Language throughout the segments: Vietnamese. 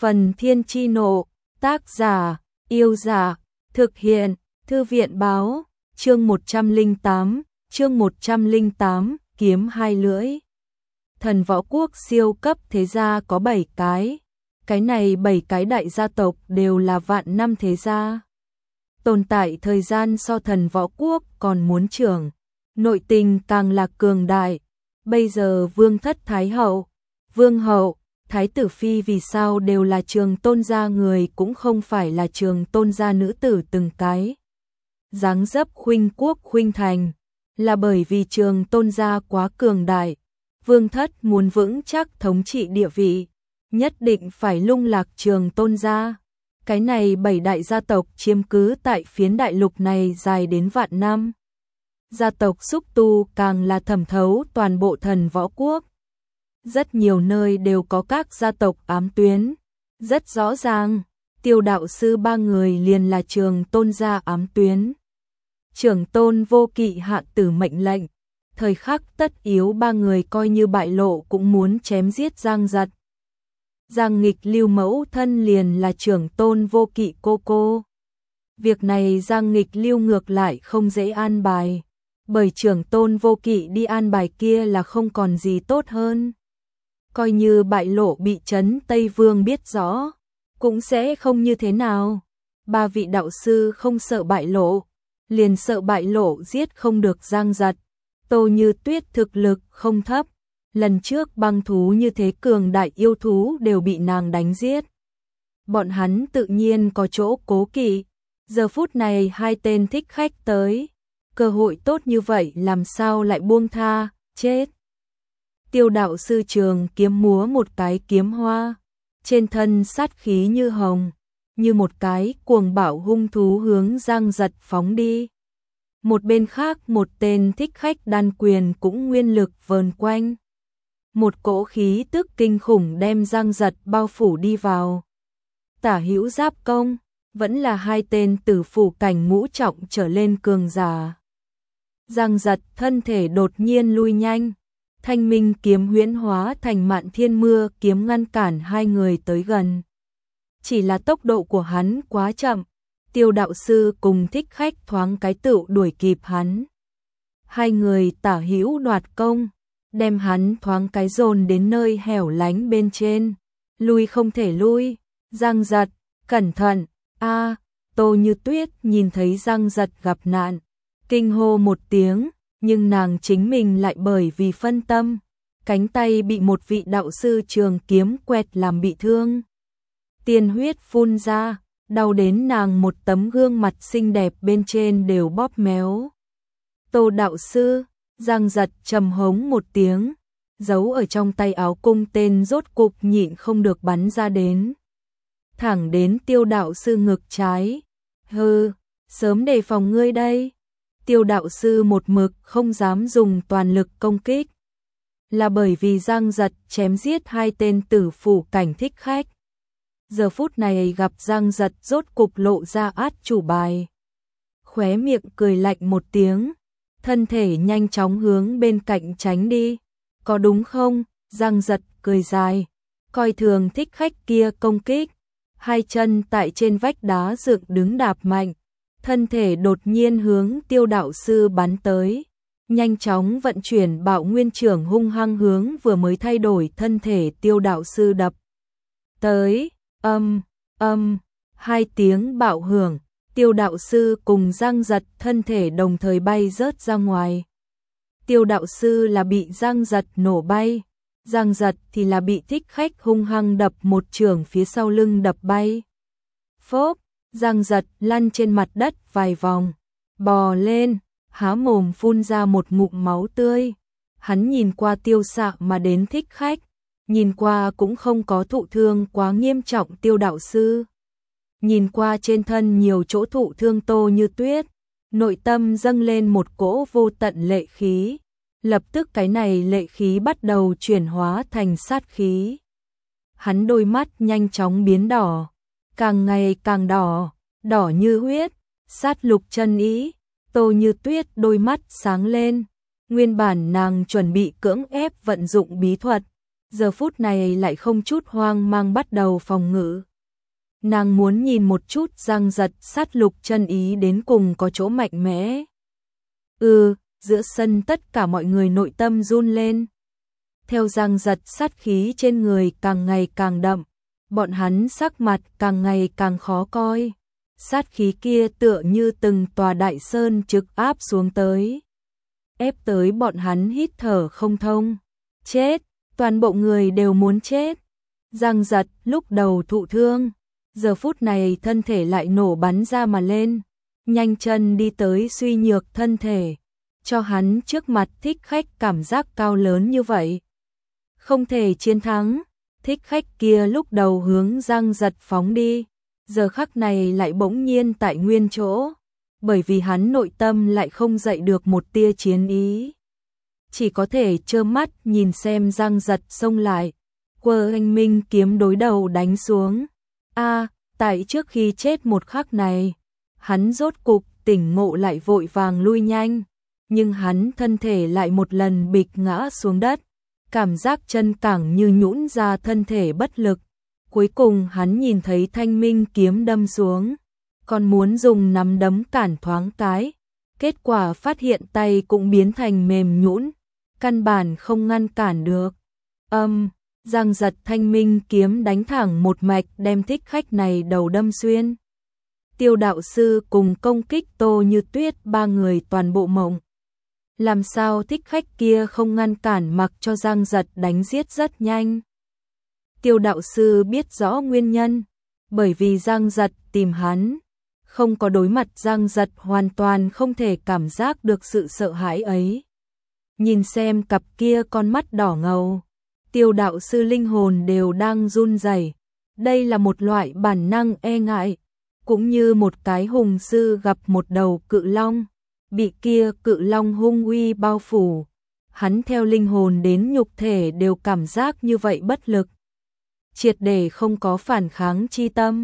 Phần Thiên Chi Nộ, tác giả, Yêu Dạ, thực hiện, Thư viện Báo, chương 108, kiếm hai lưỡi. Thần võ quốc siêu cấp thế gia có 7 cái này 7 cái đại gia tộc đều là vạn năm thế gia. Tồn tại thời gian so thần võ quốc còn muốn trưởng, nội tình càng là cường đại. Bây giờ vương thất thái hậu, vương hậu, thái tử phi vì sao đều là Trường Tôn gia người cũng không phải là Trường Tôn gia nữ tử từng cái. Dáng dấp khuynh quốc khuynh thành, là bởi vì Trường Tôn gia quá cường đại. Vương thất muốn vững chắc thống trị địa vị, nhất định phải lung lạc Trường Tôn gia. Cái này 7 đại gia tộc chiếm cứ tại phiến đại lục này dài đến vạn năm. Gia tộc xúc tu càng là thẩm thấu toàn bộ thần võ quốc. Rất nhiều nơi đều có các gia tộc ám tuyến. Rất rõ ràng, Tiêu đạo sư 3 người liền là Trường Tôn gia ám tuyến. Trưởng Tôn Vô Kỵ hạ tử mệnh lệnh, thời khắc tất yếu 3 người coi như bại lộ cũng muốn chém giết Giang Giật. Giang Nghịch Lưu mẫu thân liền là Trưởng Tôn Vô Kỵ cô. Việc này Giang Nghịch Lưu ngược lại không dễ an bài, bởi Trưởng Tôn Vô Kỵ đi an bài kia là không còn gì tốt hơn. Coi như bại lộ bị Trấn Tây Vương biết rõ, cũng sẽ không như thế nào. 3 vị đạo sư không sợ bại lộ, liền sợ bại lộ giết không được Giang Giật. Tô Như Tuyết thực lực không thấp, lần trước băng thú như thế cường đại yêu thú đều bị nàng đánh giết. Bọn hắn tự nhiên có chỗ cố kỵ, giờ phút này 2 tên thích khách tới, cơ hội tốt như vậy làm sao lại buông tha, chết. Tiêu đạo sư trường kiếm múa một cái kiếm hoa, trên thân sát khí như hồng, như một cái cuồng bạo hung thú hướng Giang Giật phóng đi. Một bên khác một tên thích khách đan quyền cũng nguyên lực vờn quanh. Một cỗ khí tức kinh khủng đem Giang Giật bao phủ đi vào. Tả hữu giáp công, vẫn là 2 tên tử phủ cảnh ngũ trọng trở lên cường giả. Giang Giật thân thể đột nhiên lui nhanh, Thanh Minh kiếm huyễn hóa thành Mạn Thiên Mưa kiếm ngăn cản 2 người tới gần. Chỉ là tốc độ của hắn quá chậm, Tiêu đạo sư cùng thích khách thoáng cái tựu đuổi kịp hắn. 2 người tả hữu đoạt công, đem hắn thoáng cái dồn đến nơi hẻo lánh bên trên. Lui không thể lui, Giang Giật, cẩn thận, Tô Như Tuyết nhìn thấy Giang Giật gặp nạn, kinh hô một tiếng, nhưng nàng chính mình lại bởi vì phân tâm, cánh tay bị một vị đạo sư trường kiếm quẹt làm bị thương. Tiên huyết phun ra, đau đến nàng một tấm gương mặt xinh đẹp bên trên đều bóp méo. Tô đạo sư, Giang Giật trầm hống một tiếng, giấu ở trong tay áo cung tên rốt cục nhịn không được bắn ra đến. Thẳng đến Tiêu đạo sư ngực trái. Hừ, sớm đề phòng ngươi đây. Tiêu đạo sư một mực không dám dùng toàn lực công kích, là bởi vì Giang Giật chém giết 2 tên tử phủ cảnh thích khách. Giờ phút này gặp Giang Giật rốt cục lộ ra át chủ bài. Khóe miệng cười lạnh một tiếng, thân thể nhanh chóng hướng bên cạnh tránh đi. Có đúng không? Giang Giật cười dài, coi thường thích khách kia công kích. 2 chân tại trên vách đá dựng đứng đạp mạnh, thân thể đột nhiên hướng Tiêu đạo sư bắn tới. Nhanh chóng vận chuyển Bạo Nguyên Trưởng hung hăng hướng vừa mới thay đổi thân thể Tiêu đạo sư đập tới. 2 tiếng bạo hưởng, Tiêu đạo sư cùng Giang Giật thân thể đồng thời bay rớt ra ngoài. Tiêu đạo sư là bị Giang Giật nổ bay, Giang Giật thì là bị thích khách hung hăng đập một chưởng phía sau lưng đập bay. Phốp, Giang Giật lăn trên mặt đất vài vòng, bò lên, há mồm phun ra một ngụm máu tươi. Hắn nhìn qua tiêu xạ mà đến thích khách, nhìn qua cũng không có thụ thương quá nghiêm trọng Tiêu đạo sư. Nhìn qua trên thân nhiều chỗ thụ thương Tô Như Tuyết, nội tâm dâng lên một cỗ vô tận lệ khí. Lập tức cái này lệ khí bắt đầu chuyển hóa thành sát khí. Hắn đôi mắt nhanh chóng biến đỏ, càng ngày càng đỏ, đỏ như huyết, sát lục chân ý. Tô Như Tuyết đôi mắt sáng lên, nguyên bản nàng chuẩn bị cưỡng ép vận dụng bí thuật, giờ phút này lại không chút hoang mang bắt đầu phòng ngự. Nàng muốn nhìn một chút Giang Giật sát lục chân ý đến cùng có chỗ mạnh mẽ. Giữa sân tất cả mọi người nội tâm run lên. Theo Giang Giật sát khí trên người càng ngày càng đậm, bọn hắn sắc mặt càng ngày càng khó coi. Sát khí kia tựa như từng tòa đại sơn trực áp xuống tới, ép tới bọn hắn hít thở không thông. Chết, toàn bộ người đều muốn chết. Giang Giật lúc đầu thụ thương, giờ phút này thân thể lại nổ bắn ra mà lên, nhanh chân đi tới suy nhược thân thể, cho hắn trước mặt thích khách cảm giác cao lớn như vậy. Không thể chiến thắng, thích khách kia lúc đầu hướng Giang Giật phóng đi, giờ khắc này lại bỗng nhiên tại nguyên chỗ, bởi vì hắn nội tâm lại không dậy được một tia chiến ý. Chỉ có thể trơ mắt nhìn xem Giang Giật xông lại, quơ anh minh kiếm đối đầu đánh xuống. Tại trước khi chết một khắc này, hắn rốt cục tỉnh ngộ lại vội vàng lui nhanh, nhưng hắn thân thể lại một lần bịch ngã xuống đất, cảm giác chân cẳng như nhũn ra thân thể bất lực. Cuối cùng hắn nhìn thấy thanh minh kiếm đâm xuống, còn muốn dùng nắm đấm cản thoáng cái, kết quả phát hiện tay cũng biến thành mềm nhũn, căn bản không ngăn cản được. Giang Giật thanh minh kiếm đánh thẳng một mạch đem thích khách này đầu đâm xuyên. Tiêu đạo sư cùng công kích Tô Như Tuyết ba người toàn bộ mộng. Làm sao thích khách kia không ngăn cản mặc cho Giang Giật đánh giết rất nhanh. Tiêu đạo sư biết rõ nguyên nhân, bởi vì Giang Giật tìm hắn, không có đối mặt Giang Giật hoàn toàn không thể cảm giác được sự sợ hãi ấy. Nhìn xem cặp kia con mắt đỏ ngầu, tiêu đạo sư linh hồn đều đang run rẩy. Đây là một loại bản năng e ngại, cũng như một cái hùng sư gặp một đầu cự long, bị kia cự long hung uy bao phủ. Hắn theo linh hồn đến nhục thể đều cảm giác như vậy bất lực, triệt để không có phản kháng chi tâm.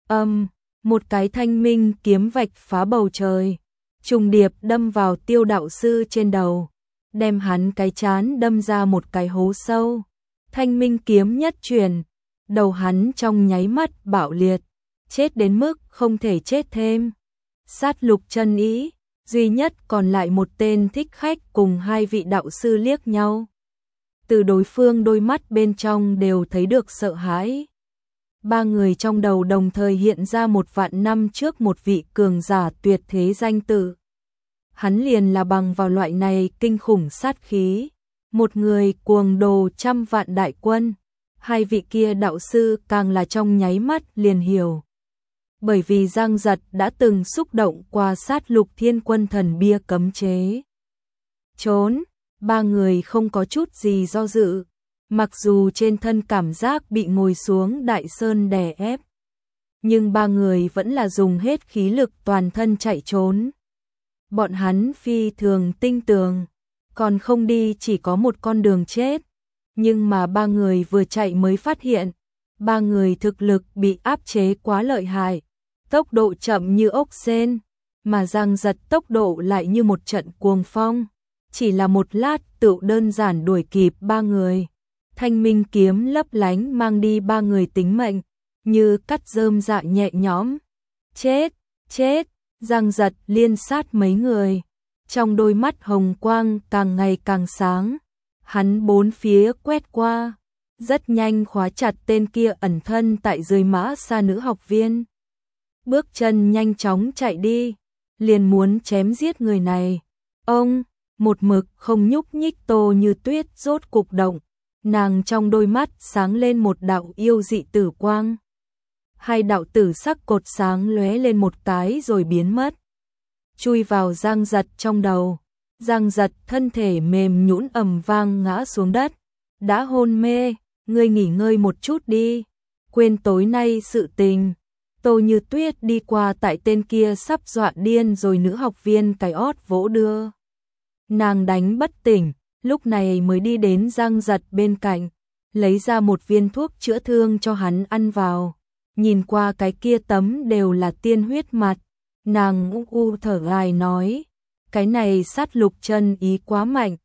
Một cái thanh minh kiếm vạch phá bầu trời, trùng điệp đâm vào tiêu đạo sư trên đầu, đem hắn cái chán đâm ra một cái hố sâu. Thanh minh kiếm nhất truyền, đầu hắn trong nháy mắt bạo liệt, chết đến mức không thể chết thêm. Sát lục chân ý, duy nhất còn lại một tên thích khách cùng hai vị đạo sư liếc nhau. Từ đối phương đôi mắt bên trong đều thấy được sợ hãi. Ba người trong đầu đồng thời hiện ra 1.000 năm trước một vị cường giả tuyệt thế danh tự. Hắn liền là bằng vào loại này kinh khủng sát khí, một người cuồng đồ 100.000 đại quân. Hai vị kia đạo sư càng là trong nháy mắt liền hiểu. Bởi vì Giang Giật đã từng xúc động qua sát lục thiên quân thần bia cấm chế. Trốn, ba người không có chút gì do dự, mặc dù trên thân cảm giác bị ngồi xuống đại sơn đè ép, nhưng ba người vẫn là dùng hết khí lực toàn thân chạy trốn. Bọn hắn phi thường tinh tường, còn không đi chỉ có một con đường chết, nhưng mà ba người vừa chạy mới phát hiện, ba người thực lực bị áp chế quá lợi hại, tốc độ chậm như ốc sên, mà Giang Giật tốc độ lại như một trận cuồng phong, chỉ là một lát tựu đơn giản đuổi kịp ba người. Thanh minh kiếm lấp lánh mang đi ba người tính mệnh, như cắt rơm dạ nhẹ nhõm. Chết, chết, Giang Giật liên sát mấy người, trong đôi mắt hồng quang càng ngày càng sáng. Hắn bốn phía quét qua, rất nhanh khóa chặt tên kia ẩn thân tại dưới mã xa nữ học viên. Bước chân nhanh chóng chạy đi, liền muốn chém giết người này. Một mực không nhúc nhích Tô Như Tuyết rốt cục động, nàng trong đôi mắt sáng lên một đạo yêu dị tử quang. Hai đạo tử sắc cột sáng lóe lên một cái rồi biến mất, chui vào Giang Giật trong đầu. Giang Giật thân thể mềm nhũn ầm vang ngã xuống đất, đã hôn mê. Ngươi nghỉ ngơi một chút đi, quên tối nay sự tình. Tô Như Tuyết đi qua tại tên kia sắp dọa điên rồi nữ học viên cái ót vỗ đưa. Nàng đánh bất tỉnh, lúc này mới đi đến Giang Giật bên cạnh, lấy ra một viên thuốc chữa thương cho hắn ăn vào. Nhìn qua cái kia tấm đều là tiên huyết mặt, nàng thở dài nói, cái này sát lục chân ý quá mạnh,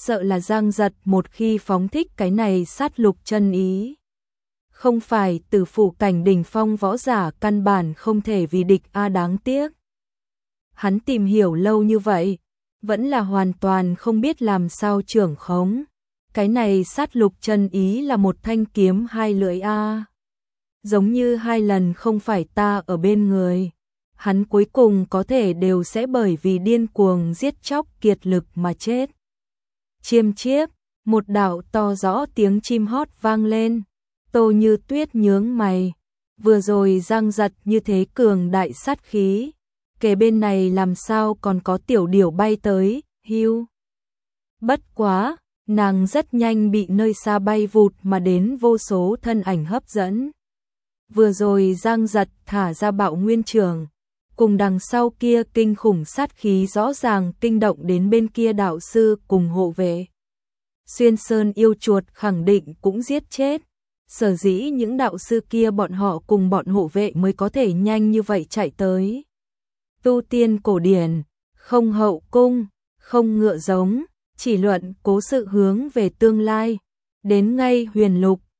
sợ là Giang Giật một khi phóng thích cái này sát lục chân ý. Không phải Tử phủ cảnh đỉnh phong võ giả căn bản không thể vì địch đáng tiếc. Hắn tìm hiểu lâu như vậy, vẫn là hoàn toàn không biết làm sao trưởng khống. Cái này sát lục chân ý là một thanh kiếm hai lưỡi giống như hai lần không phải ta ở bên người. Hắn cuối cùng có thể đều sẽ bởi vì điên cuồng giết chóc kiệt lực mà chết. Chiêm chiếp, một đạo to rõ tiếng chim hót vang lên. Tô Như Tuyết nhướng mày, vừa rồi Giang Giật như thế cường đại sát khí, kề bên này làm sao còn có tiểu điểu bay tới, hưu. Bất quá, nàng rất nhanh bị nơi xa bay vụt mà đến vô số thân ảnh hấp dẫn. Vừa rồi Giang Giật thả ra bạo nguyên trường, cùng đằng sau kia kinh khủng sát khí rõ ràng kinh động đến bên kia đạo sư cùng hộ vệ. Xuyên Sơn yêu chuột khẳng định cũng giết chết. Sở dĩ những đạo sư kia bọn họ cùng bọn hộ vệ mới có thể nhanh như vậy chạy tới. Tu tiên cổ điển, không hậu cung, không ngựa giống, chỉ luận cố sự hướng về tương lai. Đến ngay huyền lục,